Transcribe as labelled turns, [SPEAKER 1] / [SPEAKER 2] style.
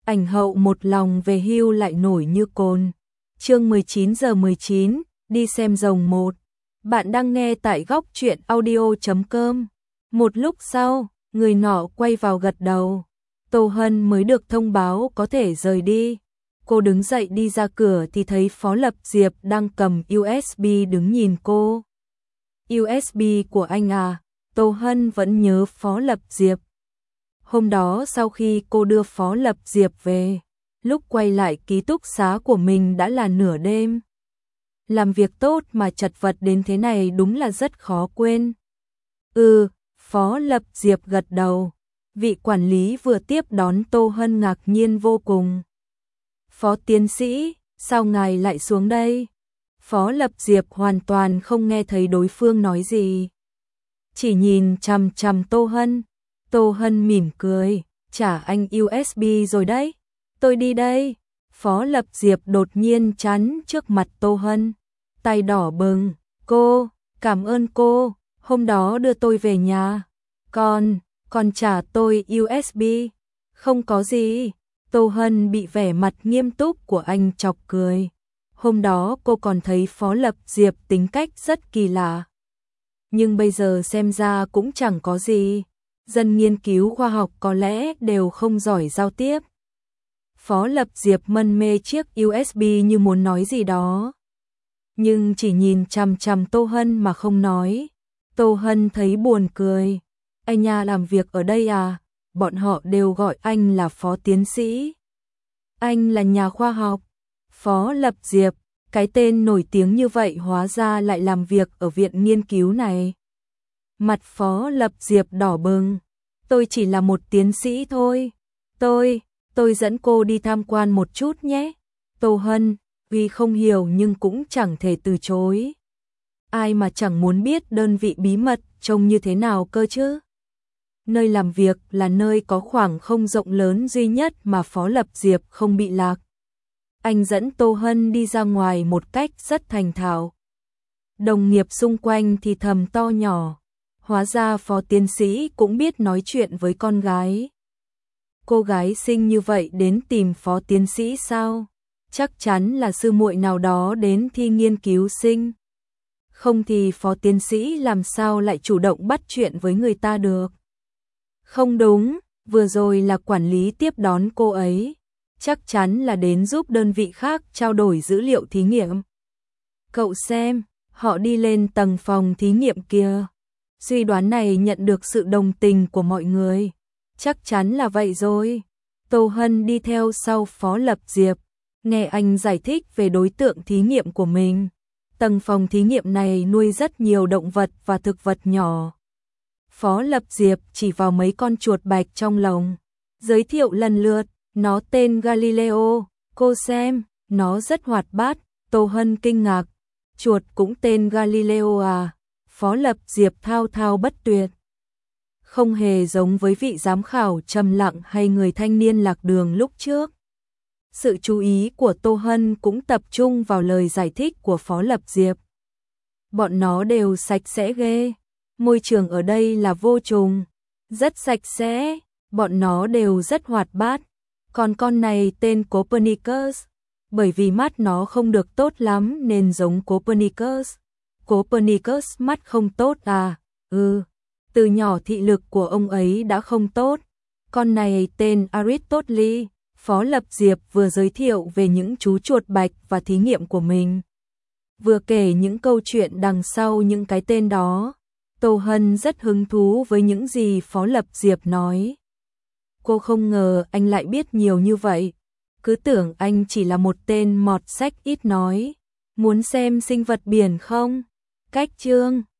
[SPEAKER 1] ảnh hậu một lòng về hưu lại nổi như cồn. Chương 19:19, đi xem rồng 1. Bạn đang nghe tại góc truyện audio.com. Một lúc sau, người nọ quay vào gật đầu. Tô Hân mới được thông báo có thể rời đi. Cô đứng dậy đi ra cửa thì thấy Phó Lập Diệp đang cầm USB đứng nhìn cô. USB của anh à? Tô Hân vẫn nhớ Phó Lập Diệp. Hôm đó sau khi cô đưa Phó Lập Diệp về, lúc quay lại ký túc xá của mình đã là nửa đêm. Làm việc tốt mà chật vật đến thế này đúng là rất khó quên. Phó Lập Diệp gật đầu. Vị quản lý vừa tiếp đón Tô Hân ngạc nhiên vô cùng. Phó tiến sĩ, sao ngài lại xuống đây? Phó Lập Diệp hoàn toàn không nghe thấy đối phương nói gì. Chỉ nhìn chằm chằm Tô Hân. Tô Hân mỉm cười, trả anh USB rồi đấy. Tôi đi đây. Phó Lập Diệp đột nhiên chắn trước mặt Tô Hân. Tay đỏ bừng. Cô, cảm ơn cô, hôm đó đưa tôi về nhà. Còn trả tôi USB. Không có gì. Tô Hân bị vẻ mặt nghiêm túc của anh chọc cười. Hôm đó cô còn thấy Phó Lập Diệp tính cách rất kỳ lạ. Nhưng bây giờ xem ra cũng chẳng có gì. Dân nghiên cứu khoa học có lẽ đều không giỏi giao tiếp. Phó Lập Diệp mân mê chiếc USB như muốn nói gì đó. Nhưng chỉ nhìn chằm chằm Tô Hân mà không nói. Tô Hân thấy buồn cười. Anh nhà làm việc ở đây à? Bọn họ đều gọi anh là Phó tiến sĩ. Anh là nhà khoa học. Phó Lập Diệp, cái tên nổi tiếng như vậy hóa ra lại làm việc ở viện nghiên cứu này. Mặt Phó Lập Diệp đỏ bừng. Tôi chỉ là một tiến sĩ thôi. Tôi dẫn cô đi tham quan một chút nhé. Tô Hân, vì không hiểu nhưng cũng chẳng thể từ chối. Ai mà chẳng muốn biết đơn vị bí mật trông như thế nào cơ chứ? Nơi làm việc là nơi có khoảng không rộng lớn duy nhất mà Phó Lập Diệp không bị lạc. Anh dẫn Tô Hân đi ra ngoài một cách rất thành thạo. Đồng nghiệp xung quanh thì thầm to nhỏ. Hóa ra Phó tiến sĩ cũng biết nói chuyện với con gái. Cô gái xinh như vậy đến tìm Phó tiến sĩ sao? Chắc chắn là sư muội nào đó đến thi nghiên cứu sinh. Không thì Phó tiến sĩ làm sao lại chủ động bắt chuyện với người ta được? Không đúng, vừa rồi là quản lý tiếp đón cô ấy. Chắc chắn là đến giúp đơn vị khác trao đổi dữ liệu thí nghiệm. Cậu xem, họ đi lên tầng phòng thí nghiệm kia. Suy đoán này nhận được sự đồng tình của mọi người. Chắc chắn là vậy rồi. Tô Hân đi theo sau Phó Lập Diệp, nghe anh giải thích về đối tượng thí nghiệm của mình. Tầng phòng thí nghiệm này nuôi rất nhiều động vật và thực vật nhỏ. Phó Lập Diệp chỉ vào mấy con chuột bạch trong lồng, giới thiệu lần lượt. Nó tên Galileo, cô xem, nó rất hoạt bát. Tô Hân kinh ngạc. Chuột cũng tên Galileo à? Phó Lập Diệp thao thao bất tuyệt. Không hề giống với vị giám khảo trầm lặng hay người thanh niên lạc đường lúc trước. Sự chú ý của Tô Hân cũng tập trung vào lời giải thích của Phó Lập Diệp. Bọn nó đều sạch sẽ ghê. Môi trường ở đây là vô trùng, rất sạch sẽ. Bọn nó đều rất hoạt bát. Còn con này tên Copernicus, bởi vì mắt nó không được tốt lắm nên giống Copernicus. Copernicus mắt không tốt à? Từ nhỏ thị lực của ông ấy đã không tốt. Con này tên Aristotle. Phó Lập Diệp vừa giới thiệu về những chú chuột bạch và thí nghiệm của mình, vừa kể những câu chuyện đằng sau những cái tên đó. Tô Hân rất hứng thú với những gì Phó Lập Diệp nói. Cô không ngờ anh lại biết nhiều như vậy. Cứ tưởng anh chỉ là một tên mọt sách ít nói. Muốn xem sinh vật biển không? Cách chương